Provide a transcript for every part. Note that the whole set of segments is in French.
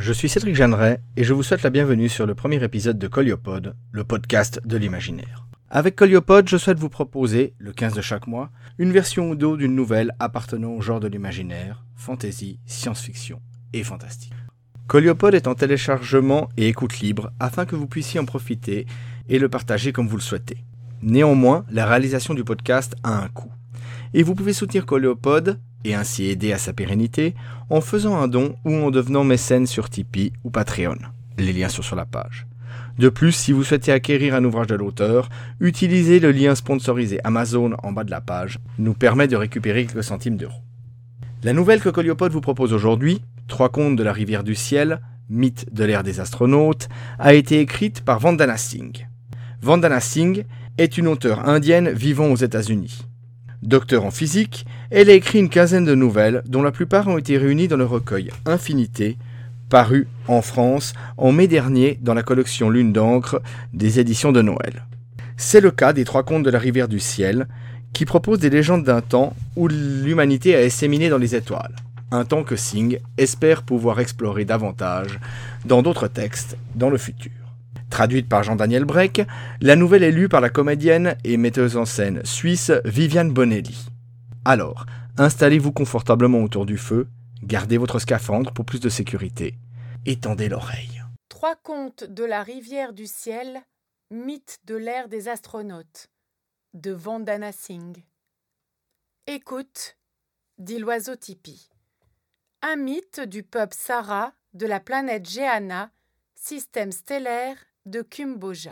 je suis Cédric Jeanneret et je vous souhaite la bienvenue sur le premier épisode de Coliopod, le podcast de l'imaginaire. Avec Coliopod, je souhaite vous proposer, le 15 de chaque mois, une version audio d'une nouvelle appartenant au genre de l'imaginaire, fantasy, science-fiction et fantastique. Coliopod est en téléchargement et écoute libre afin que vous puissiez en profiter et le partager comme vous le souhaitez. Néanmoins, la réalisation du podcast a un coût. Et vous pouvez soutenir Coliopod et ainsi aider à sa pérennité en faisant un don ou en devenant mécène sur Tipeee ou Patreon. Les liens sont sur la page. De plus, si vous souhaitez acquérir un ouvrage de l'auteur, utilisez le lien sponsorisé Amazon en bas de la page, nous permet de récupérer quelques centimes d'euros. La nouvelle que Coliopod vous propose aujourd'hui, 3 contes de la rivière du ciel, mythe de l'ère des astronautes, a été écrite par Vandana Singh. Vandana Singh est une auteure indienne vivant aux États-Unis. Docteur en physique, elle a écrit une quinzaine de nouvelles dont la plupart ont été réunies dans le recueil Infinité, paru en France en mai dernier dans la collection Lune d'encre des éditions de Noël. C'est le cas des 3 contes de la rivière du ciel, qui proposent des légendes d'un temps où l'humanité a séminé dans les étoiles. Un temps que Singh espère pouvoir explorer davantage dans d'autres textes dans le futur. Traduite par Jean-Daniel Brech, la nouvelle est lue par la comédienne et metteuse en scène suisse Viviane Bonelli. Alors, installez-vous confortablement autour du feu, gardez votre scaphandre pour plus de sécurité et tendez l'oreille. 3 contes de la rivière du ciel, mythe de l'ère des astronautes, de Vandana Singh. Écoute, dit l'oiseau tipi. Un mythe du peuple Sara de la planète Géana, système stellaire de Kumboja.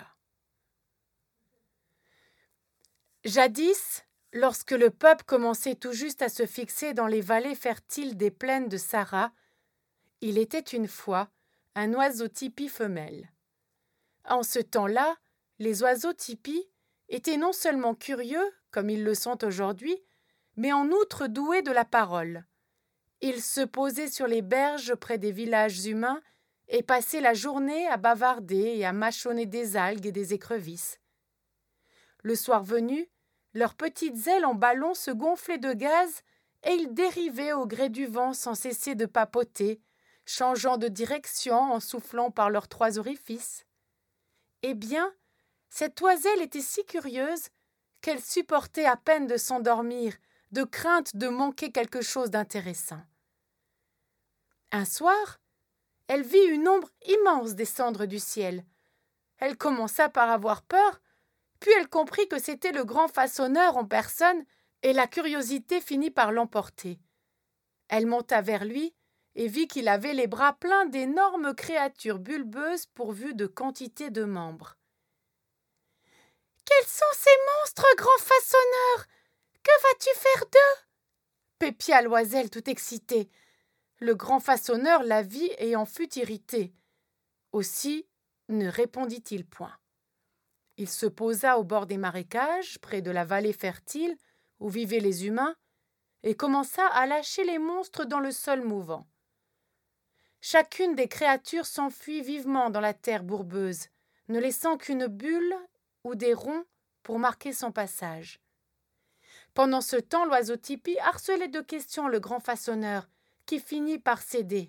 Jadis, lorsque le peuple commençait tout juste à se fixer dans les vallées fertiles des plaines de Sara, il était une fois un oiseau tipi femelle. En ce temps-là, les oiseaux tipis étaient non seulement curieux, comme ils le sont aujourd'hui, mais en outre doués de la parole. Ils se posaient sur les berges près des villages humains et passaient la journée à bavarder et à mâchonner des algues et des écrevisses. Le soir venu, leurs petites ailes en ballon se gonflaient de gaz et ils dérivaient au gré du vent sans cesser de papoter, changeant de direction en soufflant par leurs 3 orifices. Eh bien, cette oiselle était si curieuse qu'elle supportait à peine de s'endormir, de crainte de manquer quelque chose d'intéressant. Un soir, elle vit une ombre immense descendre du ciel. Elle commença par avoir peur, puis elle comprit que c'était le grand façonneur en personne, et la curiosité finit par l'emporter. Elle monta vers lui et vit qu'il avait les bras pleins d'énormes créatures bulbeuses pourvues de quantité de membres. « Quels sont ces monstres, grand façonneur? Que vas-tu faire d'eux » pépia l'oiselle tout excitée. Le grand façonneur la vit et en fut irrité. Aussi ne répondit-il point. Il se posa au bord des marécages, près de la vallée fertile où vivaient les humains, et commença à lâcher les monstres dans le sol mouvant. Chacune des créatures s'enfuit vivement dans la terre bourbeuse, ne laissant qu'une bulle ou des ronds pour marquer son passage. Pendant ce temps, l'oiseau tipi harcelait de questions le grand façonneur, qui finit par céder.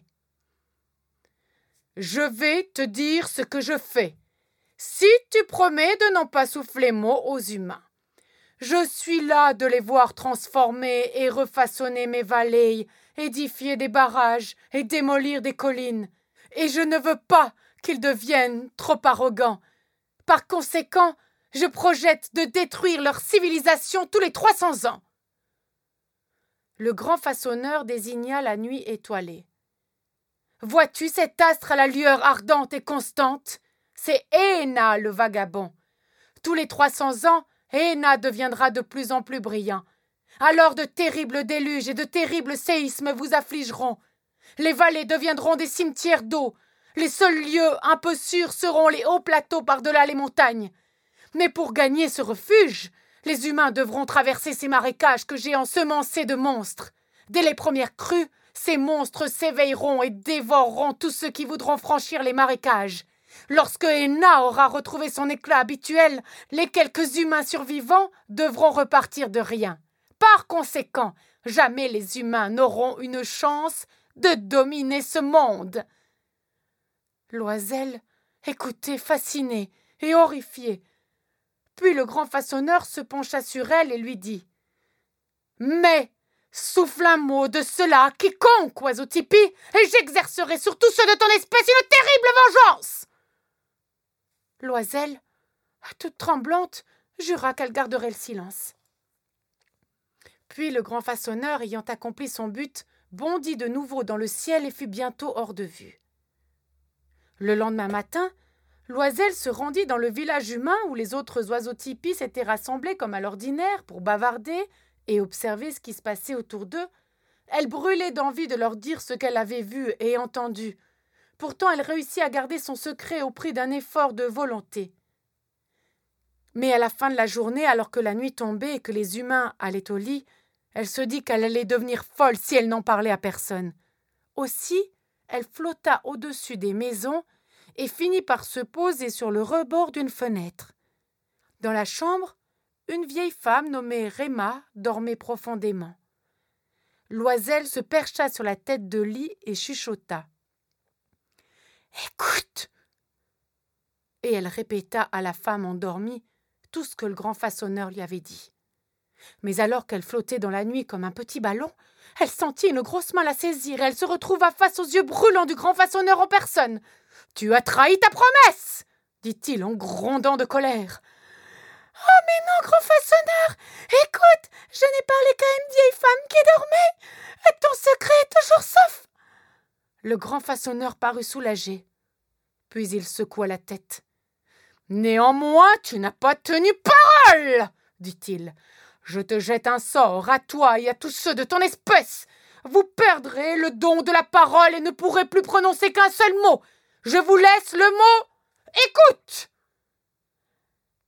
« Je vais te dire ce que je fais, si tu promets de n'en pas souffler mot aux humains. Je suis là de les voir transformer et refaçonner mes vallées, édifier des barrages et démolir des collines, et je ne veux pas qu'ils deviennent trop arrogants. Par conséquent, je projette de détruire leur civilisation tous les 300 ans. » Le grand façonneur désigna la nuit étoilée. « Vois-tu cet astre à la lueur ardente et constante? C'est Éhéna, le vagabond. Tous les 300 ans, Éhéna deviendra de plus en plus brillant. Alors de terribles déluges et de terribles séismes vous affligeront. Les vallées deviendront des cimetières d'eau. Les seuls lieux un peu sûrs seront les hauts plateaux par-delà les montagnes. Mais pour gagner ce refuge, les humains devront traverser ces marécages que j'ai ensemencés de monstres. Dès les premières crues, ces monstres s'éveilleront et dévoreront tous ceux qui voudront franchir les marécages. Lorsque Éhéna aura retrouvé son éclat habituel, les quelques humains survivants devront repartir de rien. Par conséquent, jamais les humains n'auront une chance de dominer ce monde. » Loisel écoutait fasciné et horrifié. Puis le grand façonneur se pencha sur elle et lui dit « Mais souffle un mot de cela à quiconque, oiseau tipi, et j'exercerai sur tous ceux de ton espèce une terrible vengeance !» Loisel, toute tremblante, jura qu'elle garderait le silence. Puis le grand façonneur, ayant accompli son but, bondit de nouveau dans le ciel et fut bientôt hors de vue. Le lendemain matin, Loisel se rendit dans le village humain où les autres oiseaux tipis s'étaient rassemblés comme à l'ordinaire pour bavarder et observer ce qui se passait autour d'eux. Elle brûlait d'envie de leur dire ce qu'elle avait vu et entendu. Pourtant, elle réussit à garder son secret au prix d'un effort de volonté. Mais à la fin de la journée, alors que la nuit tombait et que les humains allaient au lit, elle se dit qu'elle allait devenir folle si elle n'en parlait à personne. Aussi, elle flotta au-dessus des maisons et finit par se poser sur le rebord d'une fenêtre. Dans la chambre, une vieille femme nommée Réma dormait profondément. Loisel se percha sur la tête de lit et chuchota. « Écoute !» Et elle répéta à la femme endormie tout ce que le grand façonneur lui avait dit. Mais alors qu'elle flottait dans la nuit comme un petit ballon, elle sentit une grosse main la saisir et elle se retrouva face aux yeux brûlants du grand façonneur en personne. « Tu as trahi ta promesse !» dit-il en grondant de colère. « Oh, mais non, grand façonneur! Écoute, je n'ai parlé qu'à une vieille femme qui dormait, et ton secret est toujours sauf !» Le grand façonneur parut soulagé. Puis il secoua la tête. « Néanmoins, tu n'as pas tenu parole !» dit-il. « Je te jette un sort, à toi et à tous ceux de ton espèce. Vous perdrez le don de la parole et ne pourrez plus prononcer qu'un seul mot. Je vous laisse le mot « Écoute !»« Écoute !»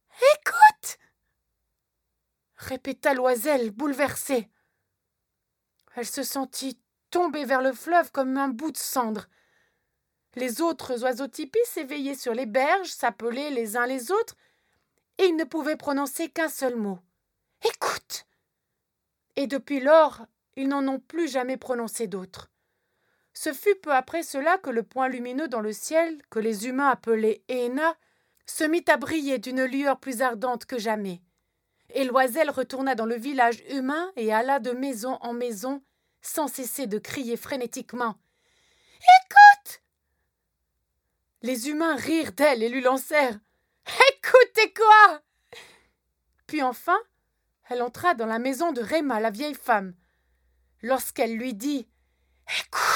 répéta Loisel, bouleversée. Elle se sentit tomber vers le fleuve comme un bout de cendre. Les autres oiseaux tipis s'éveillaient sur les berges, s'appelaient les uns les autres, et ils ne pouvaient prononcer qu'un seul mot. « Écoute !» Et depuis lors, ils n'en ont plus jamais prononcé d'autre. Ce fut peu après cela que le point lumineux dans le ciel, que les humains appelaient Éna, se mit à briller d'une lueur plus ardente que jamais. Et Loisel retourna dans le village humain et alla de maison en maison, sans cesser de crier frénétiquement « Écoute !» Les humains rirent d'elle et lui lancèrent « Écoutez quoi ?» Puis enfin, elle entra dans la maison de Réma, la vieille femme. Lorsqu'elle lui dit « Écoute !»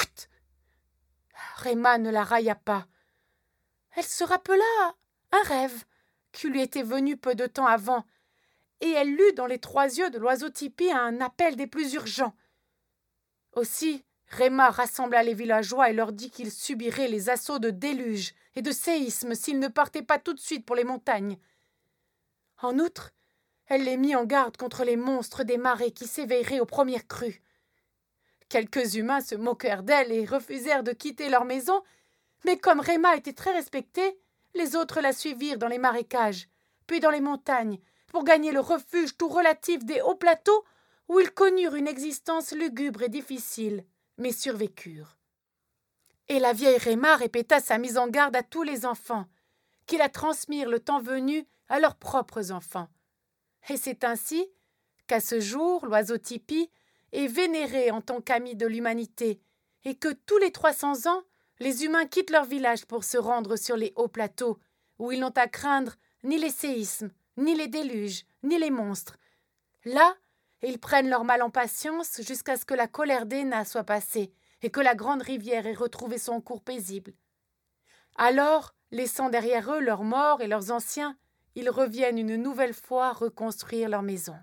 Réma ne la railla pas. Elle se rappela un rêve qui lui était venu peu de temps avant, et elle lut dans les 3 yeux de l'oiseau tipi un appel des plus urgents. Aussi, Réma rassembla les villageois et leur dit qu'ils subiraient les assauts de déluge et de séismes s'ils ne partaient pas tout de suite pour les montagnes. En outre, elle les mit en garde contre les monstres des marais qui s'éveilleraient aux premières crues. Quelques humains se moquèrent d'elle et refusèrent de quitter leur maison, mais comme Réma était très respectée, les autres la suivirent dans les marécages, puis dans les montagnes, pour gagner le refuge tout relatif des hauts plateaux où ils connurent une existence lugubre et difficile, mais survécurent. Et la vieille Réma répéta sa mise en garde à tous les enfants, qui la transmirent le temps venu à leurs propres enfants. Et c'est ainsi qu'à ce jour, l'oiseau tipi est vénéré en tant qu'ami de l'humanité, et que tous les 300 ans, les humains quittent leur village pour se rendre sur les hauts plateaux, où ils n'ont à craindre ni les séismes, ni les déluges, ni les monstres. Là, ils prennent leur mal en patience jusqu'à ce que la colère d'Éna soit passée et que la grande rivière ait retrouvé son cours paisible. Alors, laissant derrière eux leurs morts et leurs anciens, ils reviennent une nouvelle fois reconstruire leur maison.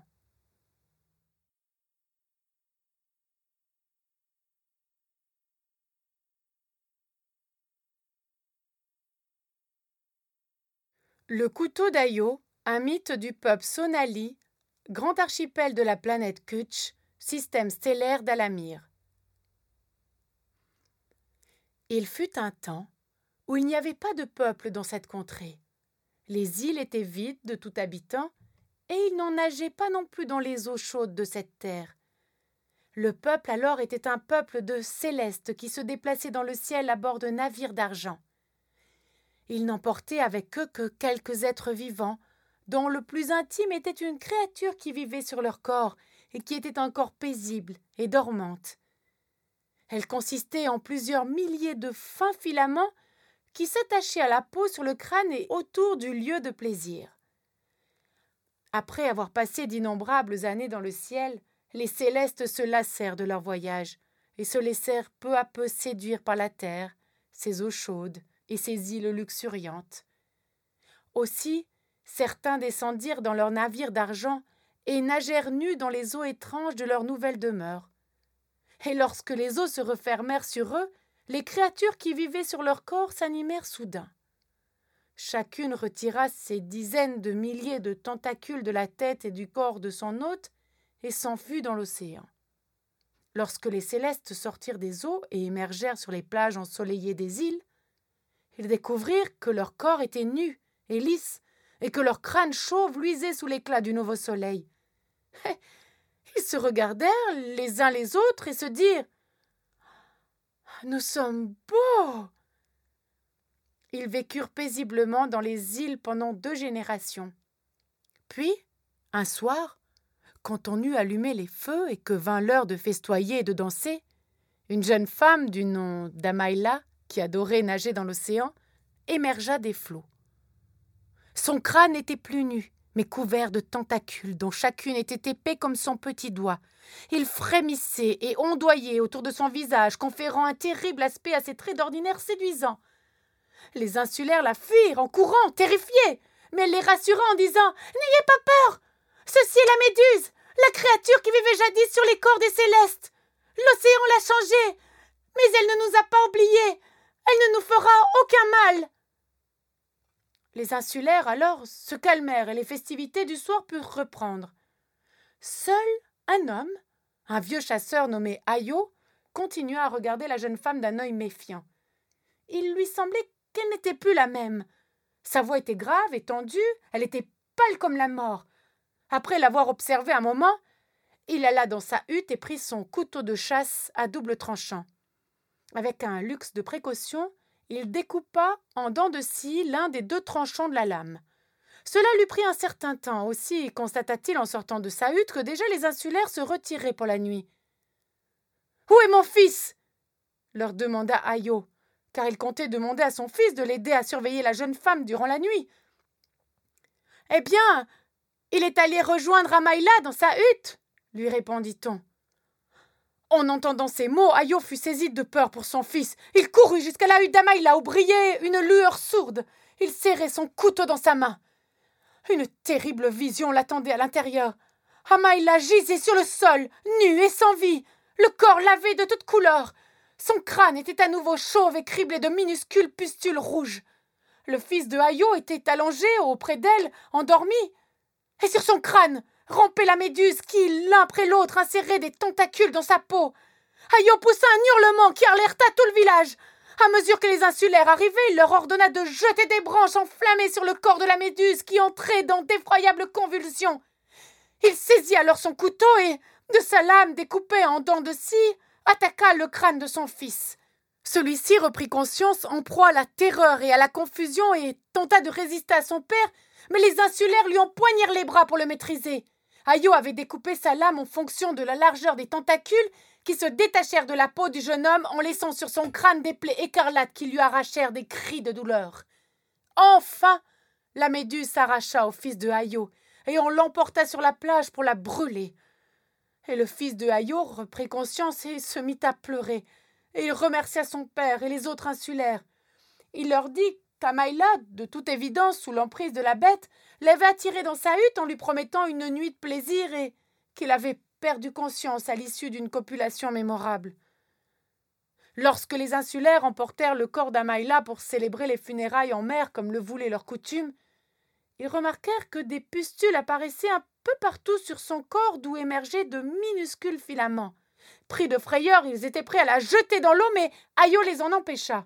Le couteau d'Ayo, un mythe du peuple Sonali, grand archipel de la planète Kutch, système stellaire d'Alamir. Il fut un temps où il n'y avait pas de peuple dans cette contrée. Les îles étaient vides de tout habitant et il n'en nageait pas non plus dans les eaux chaudes de cette terre. Le peuple alors était un peuple de célestes qui se déplaçaient dans le ciel à bord de navires d'argent. Ils n'emportaient avec eux que quelques êtres vivants, dont le plus intime était une créature qui vivait sur leur corps et qui était encore paisible et dormante. Elle consistait en plusieurs milliers de fins filaments qui s'attachaient à la peau sur le crâne et autour du lieu de plaisir. Après avoir passé d'innombrables années dans le ciel, les célestes se lassèrent de leur voyage et se laissèrent peu à peu séduire par la terre, ses eaux chaudes et ses îles luxuriantes. Aussi, certains descendirent dans leurs navires d'argent et nagèrent nus dans les eaux étranges de leur nouvelle demeure. Et lorsque les eaux se refermèrent sur eux, les créatures qui vivaient sur leur corps s'animèrent soudain. Chacune retira ses dizaines de milliers de tentacules de la tête et du corps de son hôte et s'enfuit dans l'océan. Lorsque les célestes sortirent des eaux et émergèrent sur les plages ensoleillées des îles, ils découvrirent que leur corps était nu et lisse et que leur crâne chauve luisait sous l'éclat du nouveau soleil. Ils se regardèrent les uns les autres et se dirent « Nous sommes beaux !» Ils vécurent paisiblement dans les îles pendant 2 générations. Puis, un soir, quand on eut allumé les feux et que vint l'heure de festoyer et de danser, une jeune femme du nom d'Amaïla, qui adorait nager dans l'océan, émergea des flots. Son crâne n'était plus nu, mais couvert de tentacules dont chacune était épais comme son petit doigt. Il frémissait et ondoyait autour de son visage, conférant un terrible aspect à ses traits d'ordinaire séduisants. Les insulaires la fuirent en courant, terrifiés, mais elle les rassura en disant « N'ayez pas peur! Ceci est la Méduse, la créature qui vivait jadis sur les corps des célestes. L'océan l'a changée, mais elle ne nous a pas oubliés. Elle ne nous fera aucun mal. » Les insulaires alors se calmèrent et les festivités du soir purent reprendre. Seul un homme, un vieux chasseur nommé Ayo, continua à regarder la jeune femme d'un œil méfiant. Il lui semblait qu'elle n'était plus la même. Sa voix était grave et tendue, elle était pâle comme la mort. Après l'avoir observée un moment, il alla dans sa hutte et prit son couteau de chasse à double tranchant. Avec un luxe de précaution, il découpa en dents de scie l'un des 2 tranchants de la lame. Cela lui prit un certain temps. Aussi constata-t-il en sortant de sa hutte que déjà les insulaires se retiraient pour la nuit. « Où est mon fils ?» leur demanda Ayo, car il comptait demander à son fils de l'aider à surveiller la jeune femme durant la nuit. « Eh bien, il est allé rejoindre Amaïla dans sa hutte, » lui répondit-on. En entendant ces mots, Ayo fut saisi de peur pour son fils. Il courut jusqu'à la hutte d'Amaïla où brillait une lueur sourde. Il serrait son couteau dans sa main. Une terrible vision l'attendait à l'intérieur. Amaïla gisait sur le sol, nue et sans vie, le corps lavé de toutes couleurs. Son crâne était à nouveau chauve et criblé de minuscules pustules rouges. Le fils de Ayo était allongé auprès d'elle, endormi. Et sur son crâne rampait la méduse qui, l'un après l'autre, insérait des tentacules dans sa peau. Ayo poussa un hurlement qui alerta tout le village. À mesure que les insulaires arrivaient, il leur ordonna de jeter des branches enflammées sur le corps de la méduse qui entrait dans d'effroyables convulsions. Il saisit alors son couteau et, de sa lame découpée en dents de scie, attaqua le crâne de son fils. Celui-ci reprit conscience en proie à la terreur et à la confusion et tenta de résister à son père, mais les insulaires lui empoignèrent les bras pour le maîtriser. Ayo avait découpé sa lame en fonction de la largeur des tentacules qui se détachèrent de la peau du jeune homme en laissant sur son crâne des plaies écarlates qui lui arrachèrent des cris de douleur. Enfin, la méduse s'arracha au fils de Ayo et on l'emporta sur la plage pour la brûler. Et le fils de Ayo reprit conscience et se mit à pleurer. Et il remercia son père et les autres insulaires. Il leur dit qu'Amaïla, de toute évidence sous l'emprise de la bête, l'avait attiré dans sa hutte en lui promettant une nuit de plaisir et qu'il avait perdu conscience à l'issue d'une copulation mémorable. Lorsque les insulaires emportèrent le corps d'Amaïla pour célébrer les funérailles en mer comme le voulait leur coutume, ils remarquèrent que des pustules apparaissaient un peu partout sur son corps d'où émergeaient de minuscules filaments. Pris de frayeur, ils étaient prêts à la jeter dans l'eau, mais Ayo les en empêcha.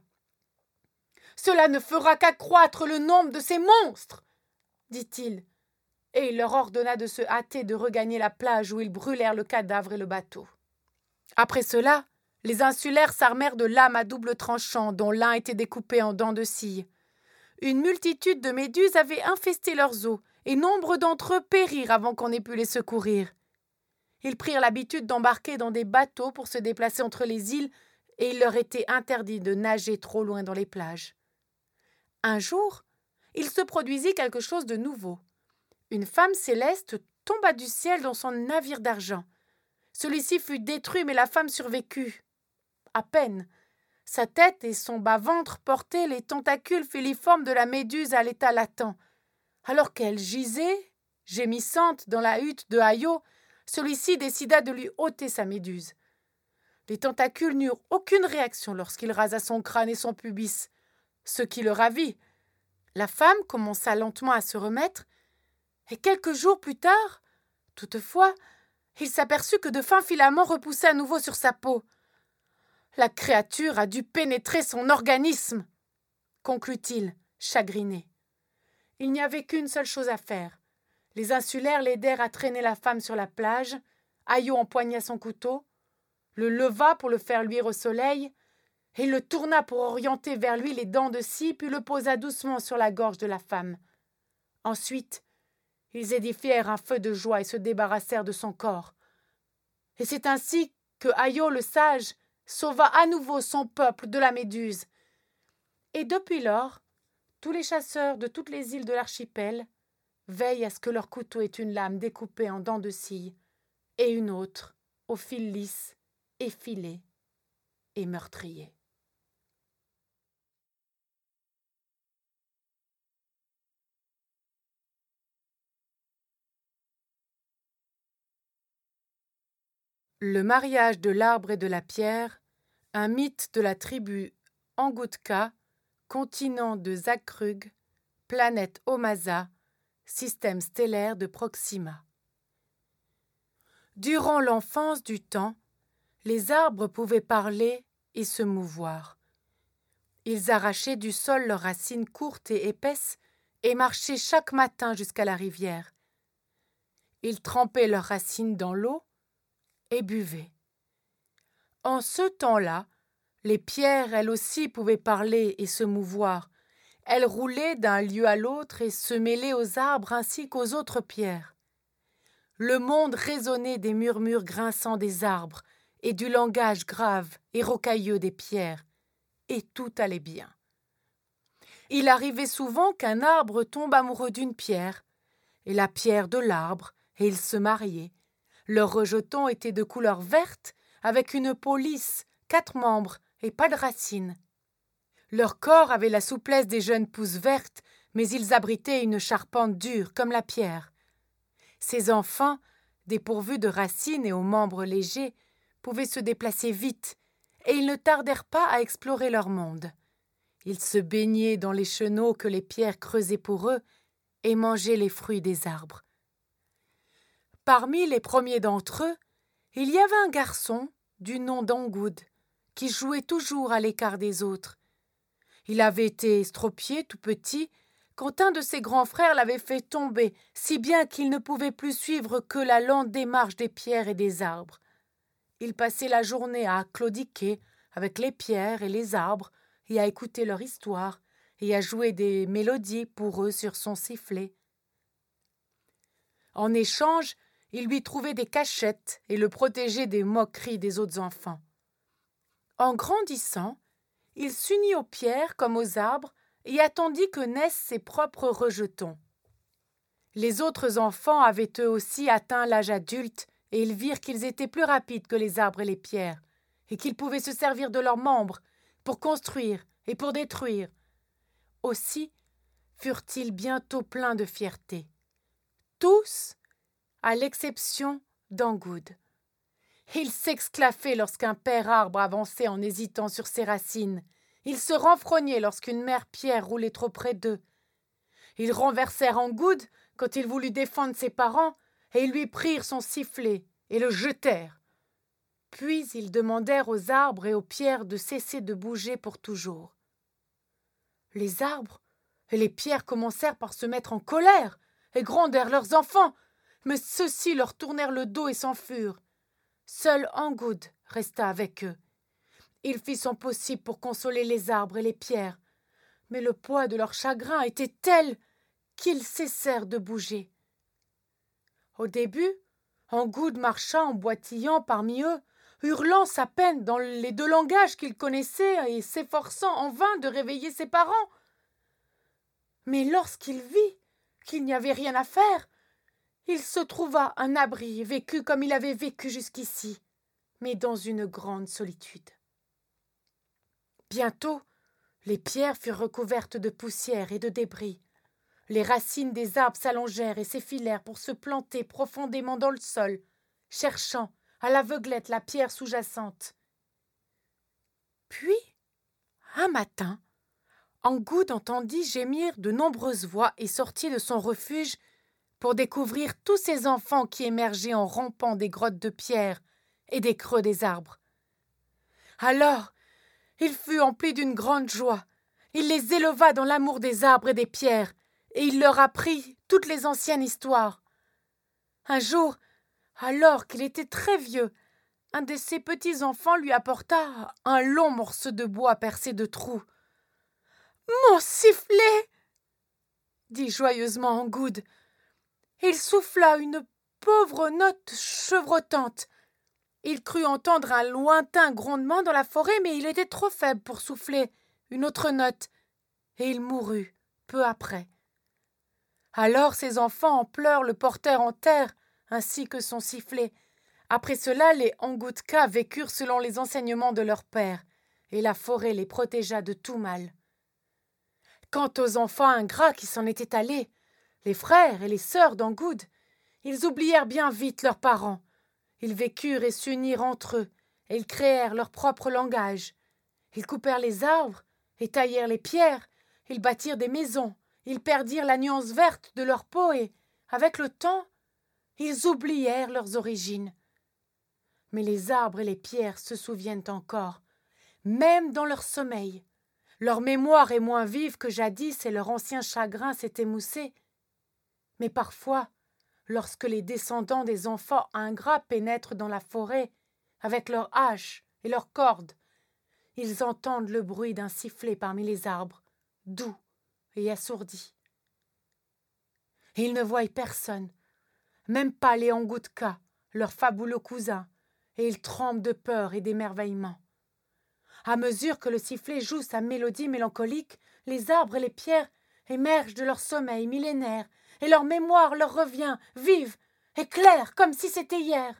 « Cela ne fera qu'accroître le nombre de ces monstres !» dit-il, et il leur ordonna de se hâter de regagner la plage où ils brûlèrent le cadavre et le bateau. Après cela, les insulaires s'armèrent de lames à double tranchant dont l'un était découpé en dents de scie. une multitude de méduses avait infesté leurs eaux, et nombre d'entre eux périrent avant qu'on ait pu les secourir. Ils prirent l'habitude d'embarquer dans des bateaux pour se déplacer entre les îles, et il leur était interdit de nager trop loin dans les plages. Un jour, il se produisit quelque chose de nouveau. Une femme céleste tomba du ciel dans son navire d'argent. Celui-ci fut détruit, mais la femme survécut. À peine. Sa tête et son bas-ventre portaient les tentacules filiformes de la méduse à l'état latent. Alors qu'elle gisait, gémissante, dans la hutte de Ayo, celui-ci décida de lui ôter sa méduse. Les tentacules n'eurent aucune réaction lorsqu'il rasa son crâne et son pubis, ce qui le ravit. La femme commença lentement à se remettre, et quelques jours plus tard, toutefois, il s'aperçut que de fins filaments repoussaient à nouveau sur sa peau. La créature a dû pénétrer son organisme, conclut-il, chagriné. Il n'y avait qu'une seule chose à faire. Les insulaires l'aidèrent à traîner la femme sur la plage. Ayo empoigna son couteau, le leva pour le faire luire au soleil, et le tourna pour orienter vers lui les dents de scie, puis le posa doucement sur la gorge de la femme. Ensuite, ils édifièrent un feu de joie et se débarrassèrent de son corps. Et c'est ainsi que Ayo le sage sauva à nouveau son peuple de la méduse. Et depuis lors, tous les chasseurs de toutes les îles de l'archipel veillent à ce que leur couteau ait une lame découpée en dents de scie et une autre au fil lisse, effilé et meurtrier. Le mariage de l'arbre et de la pierre, un mythe de la tribu Angoutka, continent de Zakrug, planète Omasa, système stellaire de Proxima. Durant l'enfance du temps, les arbres pouvaient parler et se mouvoir. Ils arrachaient du sol leurs racines courtes et épaisses et marchaient chaque matin jusqu'à la rivière. Ils trempaient leurs racines dans l'eau et buvaient. En ce temps-là, les pierres, elles aussi, pouvaient parler et se mouvoir. Elles roulaient d'un lieu à l'autre et se mêlaient aux arbres ainsi qu'aux autres pierres. Le monde résonnait des murmures grinçants des arbres et du langage grave et rocailleux des pierres, et tout allait bien. Il arrivait souvent qu'un arbre tombe amoureux d'une pierre, et la pierre de l'arbre, et ils se mariaient. Leurs rejetons étaient de couleur verte, avec une peau lisse, 4 membres et pas de racines. Leur corps avait la souplesse des jeunes pousses vertes, mais ils abritaient une charpente dure comme la pierre. Ces enfants, dépourvus de racines et aux membres légers, pouvaient se déplacer vite, et ils ne tardèrent pas à explorer leur monde. Ils se baignaient dans les chenaux que les pierres creusaient pour eux et mangeaient les fruits des arbres. Parmi les premiers d'entre eux, il y avait un garçon du nom d'Angoud qui jouait toujours à l'écart des autres. Il avait été estropié tout petit quand un de ses grands frères l'avait fait tomber, si bien qu'il ne pouvait plus suivre que la lente démarche des pierres et des arbres. Il passait la journée à claudiquer avec les pierres et les arbres et à écouter leur histoire et à jouer des mélodies pour eux sur son sifflet. En échange, il lui trouvait des cachettes et le protégeait des moqueries des autres enfants. En grandissant, il s'unit aux pierres comme aux arbres et attendit que naissent ses propres rejetons. Les autres enfants avaient eux aussi atteint l'âge adulte et ils virent qu'ils étaient plus rapides que les arbres et les pierres et qu'ils pouvaient se servir de leurs membres pour construire et pour détruire. Aussi furent-ils bientôt pleins de fierté. Tous, à l'exception d'Angoud. Il s'exclaffait lorsqu'un père arbre avançait en hésitant sur ses racines. Il se renfrognait lorsqu'une mère pierre roulait trop près d'eux. Ils renversèrent Angoud quand il voulut défendre ses parents et ils lui prirent son sifflet et le jetèrent. Puis ils demandèrent aux arbres et aux pierres de cesser de bouger pour toujours. Les arbres et les pierres commencèrent par se mettre en colère et grondèrent leurs enfants, mais ceux-ci leur tournèrent le dos et s'enfurent. Seul Angoud resta avec eux. Il fit son possible pour consoler les arbres et les pierres, mais le poids de leur chagrin était tel qu'ils cessèrent de bouger. Au début, Angoud marcha en boitillant parmi eux, hurlant sa peine dans les 2 langages qu'il connaissait et s'efforçant en vain de réveiller ses parents. Mais lorsqu'il vit qu'il n'y avait rien à faire, il se trouva un abri et vécut comme il avait vécu jusqu'ici, mais dans une grande solitude. Bientôt, les pierres furent recouvertes de poussière et de débris. Les racines des arbres s'allongèrent et s'effilèrent pour se planter profondément dans le sol, cherchant à l'aveuglette la pierre sous-jacente. Puis, un matin, Angoud entendit gémir de nombreuses voix et sortit de son refuge pour découvrir tous ces enfants qui émergeaient en rampant des grottes de pierre et des creux des arbres. Alors, il fut empli d'une grande joie. Il les éleva dans l'amour des arbres et des pierres, et il leur apprit toutes les anciennes histoires. Un jour, alors qu'il était très vieux, un de ses petits-enfants lui apporta un long morceau de bois percé de trous. « Mon sifflet !» dit joyeusement Angoud. Il souffla une pauvre note chevrotante. Il crut entendre un lointain grondement dans la forêt, mais il était trop faible pour souffler une autre note, et il mourut peu après. Alors ses enfants en pleurs le portèrent en terre, ainsi que son sifflet. Après cela, les Angoudka vécurent selon les enseignements de leur père, et la forêt les protégea de tout mal. Quant aux enfants ingrats qui s'en étaient allés, les frères et les sœurs d'Angoud, ils oublièrent bien vite leurs parents. Ils vécurent et s'unirent entre eux, et ils créèrent leur propre langage. Ils coupèrent les arbres et taillèrent les pierres, ils bâtirent des maisons, ils perdirent la nuance verte de leur peau et, avec le temps, ils oublièrent leurs origines. Mais les arbres et les pierres se souviennent encore, même dans leur sommeil. Leur mémoire est moins vive que jadis et leur ancien chagrin s'est émoussé. Mais parfois, lorsque les descendants des enfants ingrats pénètrent dans la forêt avec leurs haches et leurs cordes, ils entendent le bruit d'un sifflet parmi les arbres, doux et assourdi. Et ils ne voient personne, même pas les Angoudka, leurs fabuleux cousins, et ils tremblent de peur et d'émerveillement. À mesure que le sifflet joue sa mélodie mélancolique, les arbres et les pierres émergent de leur sommeil millénaire, et leur mémoire leur revient vive et claire comme si c'était hier.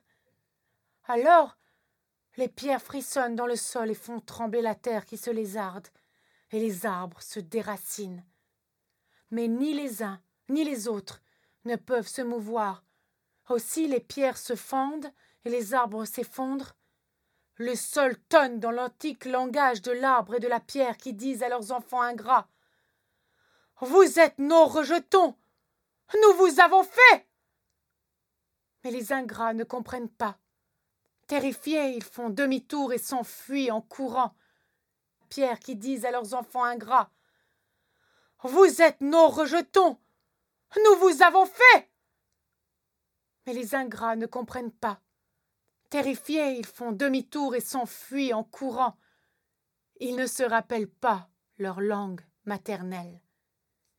Alors, les pierres frissonnent dans le sol et font trembler la terre qui se lézarde, et les arbres se déracinent. Mais ni les uns ni les autres ne peuvent se mouvoir. Aussi les pierres se fendent et les arbres s'effondrent. Le sol tonne dans l'antique langage de l'arbre et de la pierre qui disent à leurs enfants ingrats « Vous êtes nos rejetons, nous vous avons fait !» Mais les ingrats ne comprennent pas. Terrifiés, ils font demi-tour et s'enfuient en courant. Pierre qui disent à leurs enfants ingrats « Vous êtes nos rejetons, nous vous avons fait !» Mais les ingrats ne comprennent pas. Terrifiés, ils font demi-tour et s'enfuient en courant. Ils ne se rappellent pas leur langue maternelle.